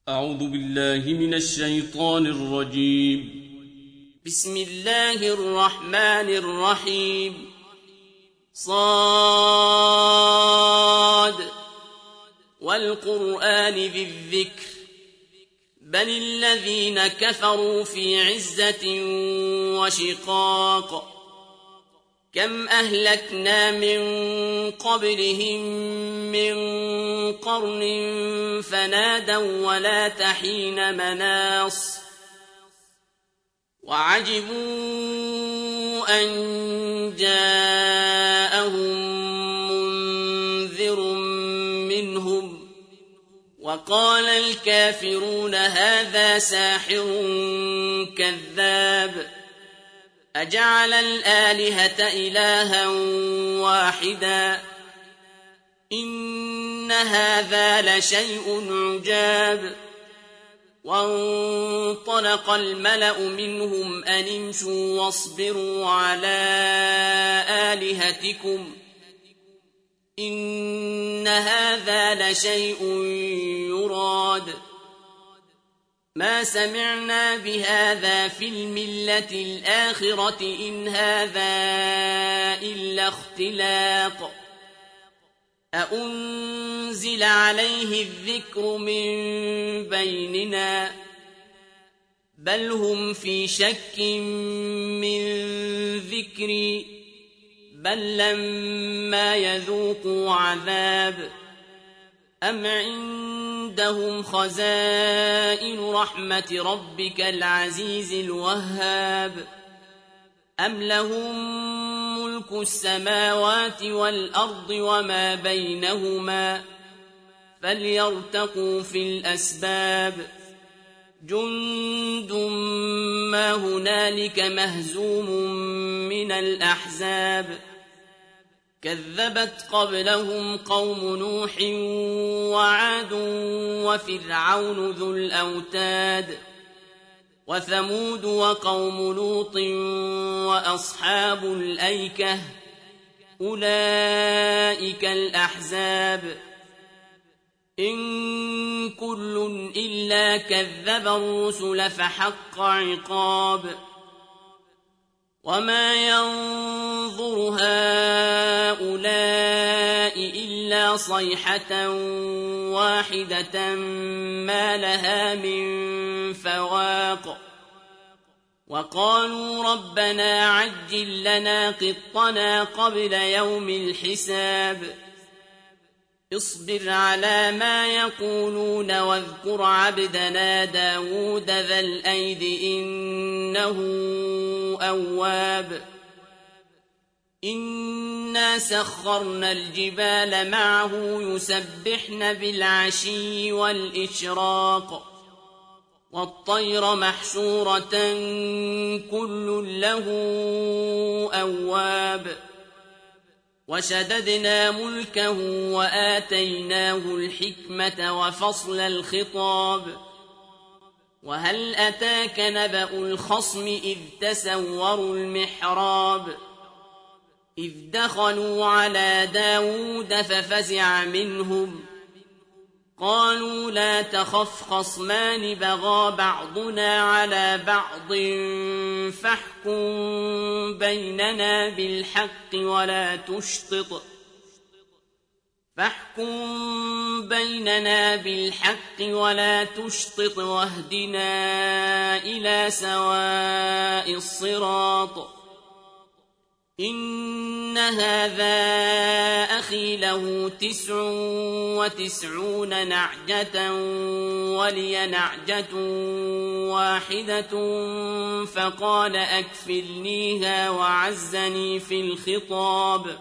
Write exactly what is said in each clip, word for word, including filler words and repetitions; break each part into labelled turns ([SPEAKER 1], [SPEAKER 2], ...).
[SPEAKER 1] أعوذ بالله من الشيطان الرجيم.
[SPEAKER 2] بسم الله الرحمن الرحيم. صاد والقرآن ذي الذكر بل الذين كفروا في عزة وشقاق كم أهلكنا من قبلهم من قرن فنادوا ولا تحين مناص وعجبوا أن جاءهم منذر منهم وقال الكافرون هذا ساحر كذاب أجعل الآلهة إلها واحدا إن هذا لشيء عجاب وانطلق الملأ منهم أن امشوا واصبروا على آلهتكم إن هذا لشيء يراد ما سمعنا بهذا في الملة الآخرة إن هذا إلا اختلاق أأنزل عليه الذكر من بيننا بل هم في شك من ذكري بل لما يذوقوا عذاب أم عندهم خزائن رحمة ربك العزيز الوهاب أم لهم ملك السماوات والأرض وما بينهما فليرتقوا في الأسباب جند ما هنالك مهزوم من الأحزاب كذبت قبلهم قوم نوح وعاد وفرعون ذو الأوتاد وثمود وقوم لوط وأصحاب الأيكة أولئك الأحزاب إن كل إلا كذب الرسل فحق عقاب وما ينظر هؤلاء إلا صيحة واحدة ما لها من فواق وقالوا ربنا عجل لنا قطنا قبل يوم الحساب اصبر على ما يقولون واذكر عبدنا داود ذا الأيد إنه أواب إنا سخرنا الجبال معه يسبحن بالعشي والإشراق والطير محشورة كل له أواب وشددنا ملكه وآتيناه الحكمة وفصل الخطاب وهل أتاك نبأ الخصم إذ تسوروا المحراب إذ دخلوا على داود ففزع منهم قالوا لا تخف خصمان بغى بعضنا على بعض فاحكم بيننا بالحق ولا تشطط فاحكم بيننا بالحق ولا تشطط واهدنا إلى سواء الصراط إن هذا أخي له تسع وتسعون نعجة ولي نعجة واحدة فقال أكفلنيها وعزني في الخطاب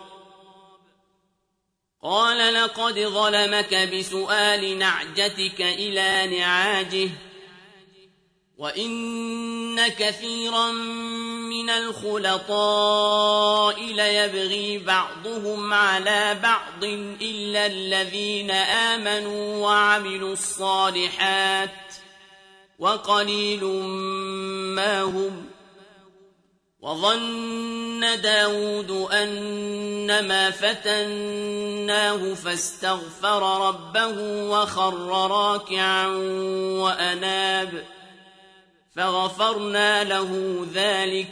[SPEAKER 2] قال لقد ظلمك بسؤال نعجتك إلى نعاجه وإن كثيرا من الخلطاء ليبغي بعضهم على بعض إلا الذين آمنوا وعملوا الصالحات وقليل ما هم وظن داود أنما فتناه فاستغفر ربه وخر راكعا وأناب فغفرنا له ذلك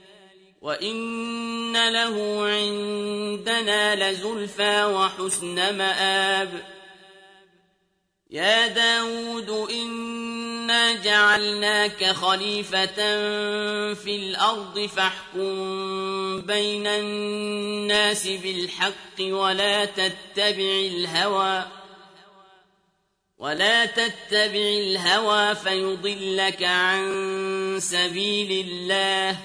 [SPEAKER 2] وإن له عندنا لزلفى وحسن مآب يا داود إنا جعلناك خليفة في الأرض فاحكم بين الناس بالحق ولا تتبع الهوى ولا تتبع الهوى فيضلك عن سبيل الله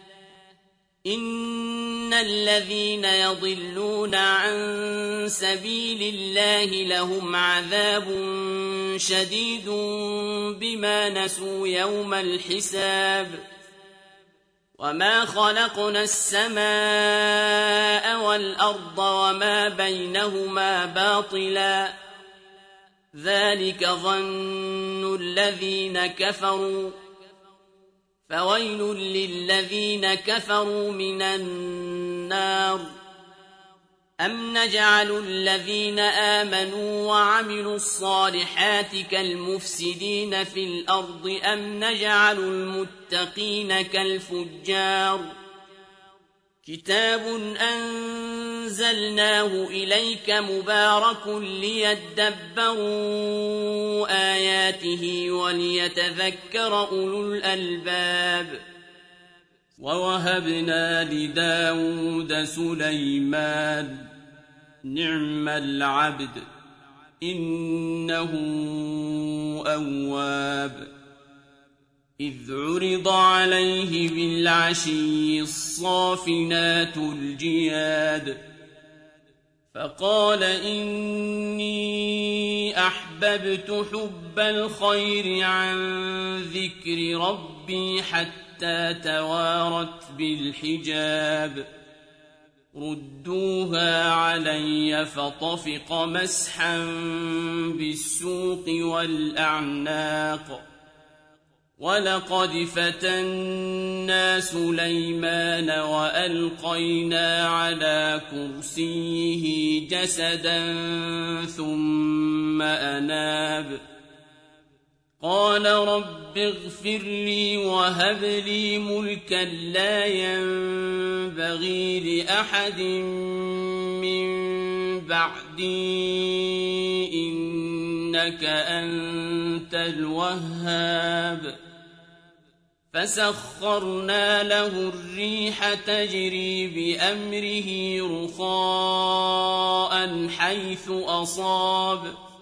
[SPEAKER 2] إن الذين يضلون عن سبيل الله لهم عذاب شديد بما نسوا يوم الحساب وما خلقنا السماء والأرض وما بينهما باطلا ذلك ظن الذين كفروا فويل للذين كفروا من النار أم نجعل الذين آمنوا وعملوا الصالحات كالمفسدين في الأرض أم نجعل المتقين كالفجار كتاب أنزلناه إليك مبارك ليدبروا آياته وليتذكر أولو الألباب
[SPEAKER 1] ووهبنا لداود سليمان نعم العبد إنه أواب إذ عرض عليه بالعشي الصافنات الجياد فقال إني أحببت حب الخير عن ذكر ربي حتى توارت بالحجاب ردوها علي فطفق مسحا بالسوق والأعناق ولقد فتنا سليمان وألقينا على كرسيه جسدا ثم أناب قال رب اغفر لي وهب لي ملكا لا ينبغي لأحد من بعدي إنك أنت الوهاب فسخرنا له الريح تجري بأمره رخاء حيث أصاب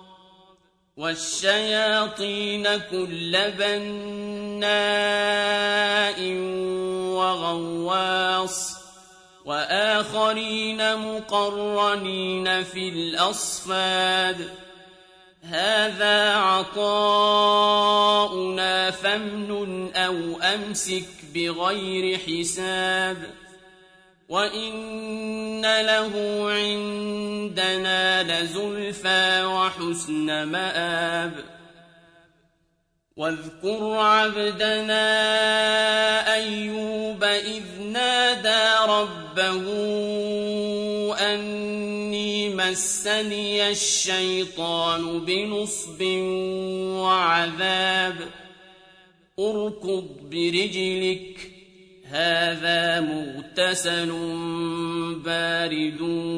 [SPEAKER 1] والشياطين كل بناء وغواص وآخرين مقرنين في الأصفاد هذا عطاؤنا فامنن أو أمسك بغير حساب وإن له عندنا لزلفى وحسن مآب واذكر عبدنا أيوب إذ نادى ربه أني مسني الشيطان بنصب وعذاب اركض برجلك هذا مغتسل بارد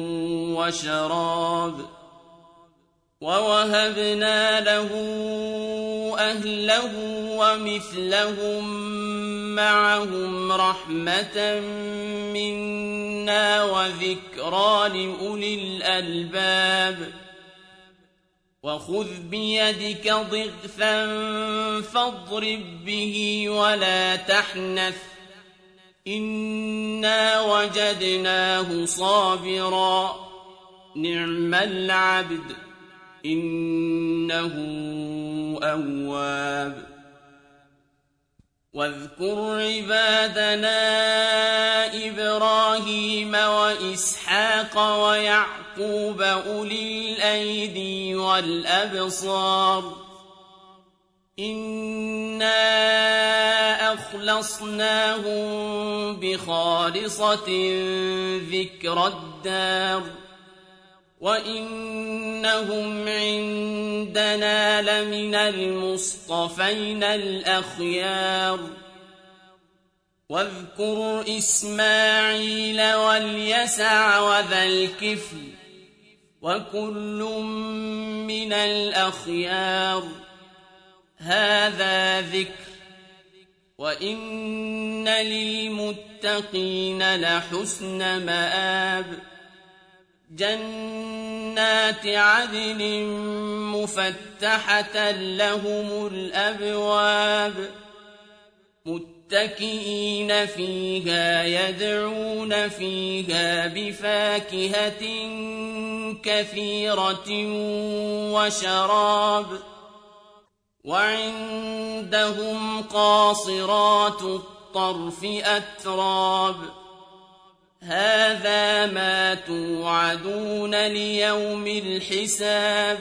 [SPEAKER 1] وشراب ووهبنا له أهله ومثلهم معهم رحمة منا وذكرى لأولي الألباب وخذ بيدك ضغثا فاضرب به ولا تحنث إنا وجدناه صابرا نعم العبد إنه أواب واذكر عبادنا إبراهيم وإسحاق ويعقوب أولي الأيدي والأبصار إنا أخلصنا أخلصناهم بخالصة ذكر الدار وإنهم عندنا لمن المصطفين الأخيار واذكر إسماعيل واليسع وذا الكفل وكل من الأخيار هذا ذكر وإن للمتقين لحسن مآب جنات عدن مفتحة لهم الأبواب متكئين فيها يدعون فيها بفاكهة كثيرة وشراب وعندهم قاصرات الطرف أتراب هذا ما توعدون ليوم الحساب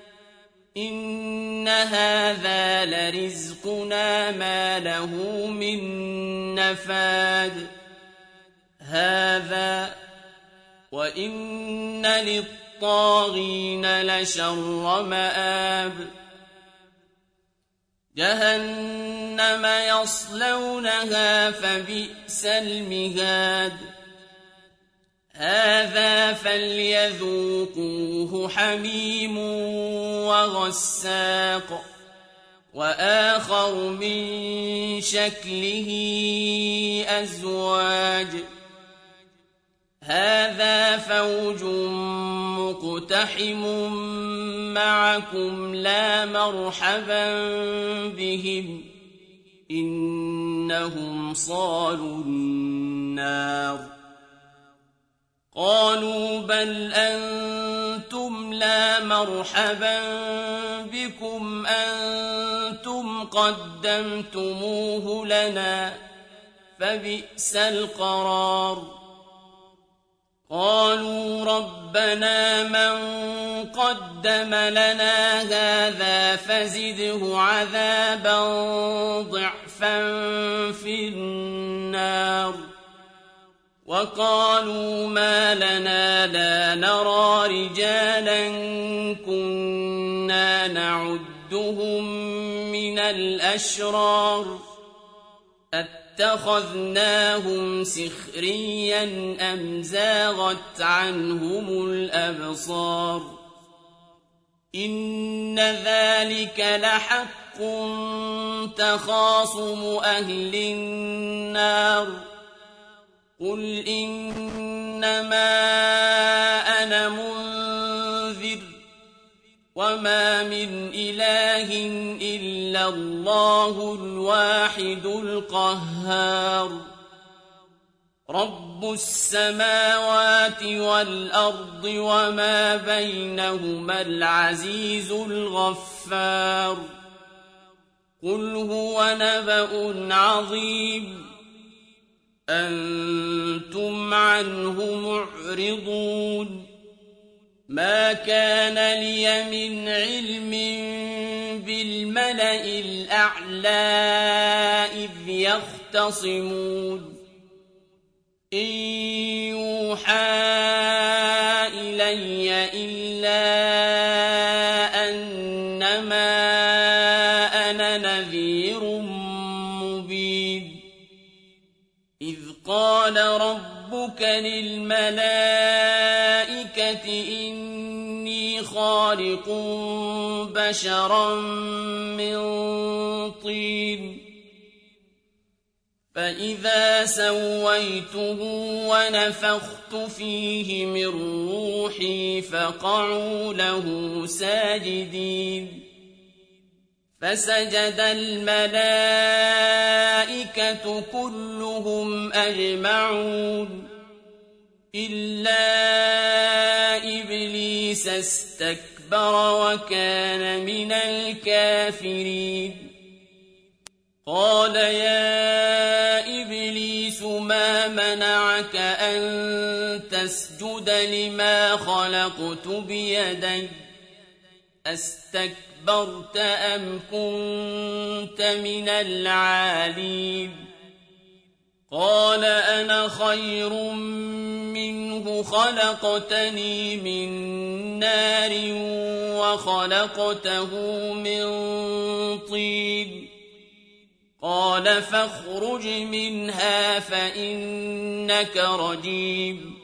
[SPEAKER 1] إن هذا لرزقنا ما له من نفاد هذا وإن للطاغين لشر مآب جهنم يصلونها فبئس المهاد هذا فليذوقوه حميم وغساق وآخر من شكله أزواج هذا فوج مقتحم معكم لا مرحبا بهم إنهم صالوا النار قالوا بل أنتم لا مرحبا بكم أنتم قدمتموه لنا فبئس القرار قالوا ربنا من قدم لنا هذا فزده عذابا ضعفا في النار وقالوا ما لنا لا نرى رجالا كنا نعدهم من الأشرار اتخذناهم سخريا أم زاغت عنهم الأبصار إن ذلك لحق تخاصم أهل النار قل إنما أنا منذر وما من إله إلا الله الواحد القهار رب السماوات والأرض وما بينهما العزيز الغفار قل هو نبأ عظيم أنتم عنه معرضون ما كان لي من علم بالملأ الأعلى إذ يختصمون إن يوحى إلي إلا أنما أنا نذير مبين إذ قال ربك للملائكة إني خالق بشرا من طين فإذا سويته ونفخت فيه من روحي فقعوا له ساجدين فسجد الملائكة كلهم أجمعون إلا إبليس استكبر وكان من الكافرين قال يا إبليس ما منعك أن تسجد لما خلقت بيدي أستكبرت أم كنت من العالين قال أنا خير منه خلقتني من نار وخلقته من طين قال فاخرج منها فإنك رجيم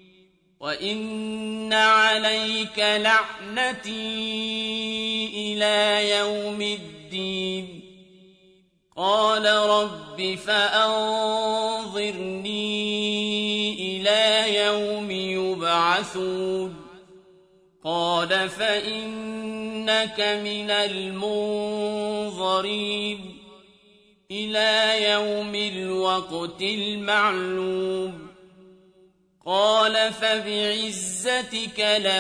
[SPEAKER 1] وإن عليك لعنتي إلى يوم الدين قال رب فأنظرني إلى يوم يبعثون قال فإنك من المنظرين إلى يوم الوقت المعلوم قال فبعزتك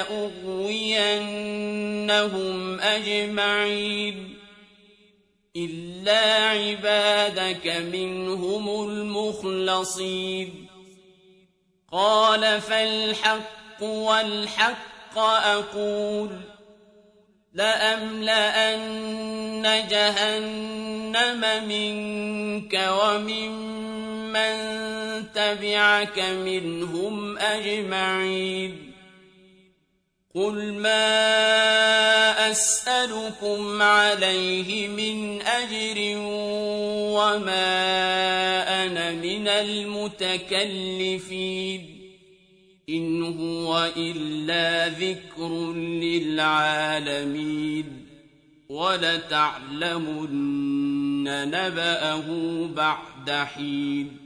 [SPEAKER 1] لأغوينهم أجمعين إلا عبادك منهم المخلصين قال فالحق والحق أقول لأملأن جهنم منك وممن تبعك منهم أجمعين قل ما أسألكم عليه من أجر وما أنا من المتكلفين إن هو إلا ذكر للعالمين ولتعلمن نبأه بعد حين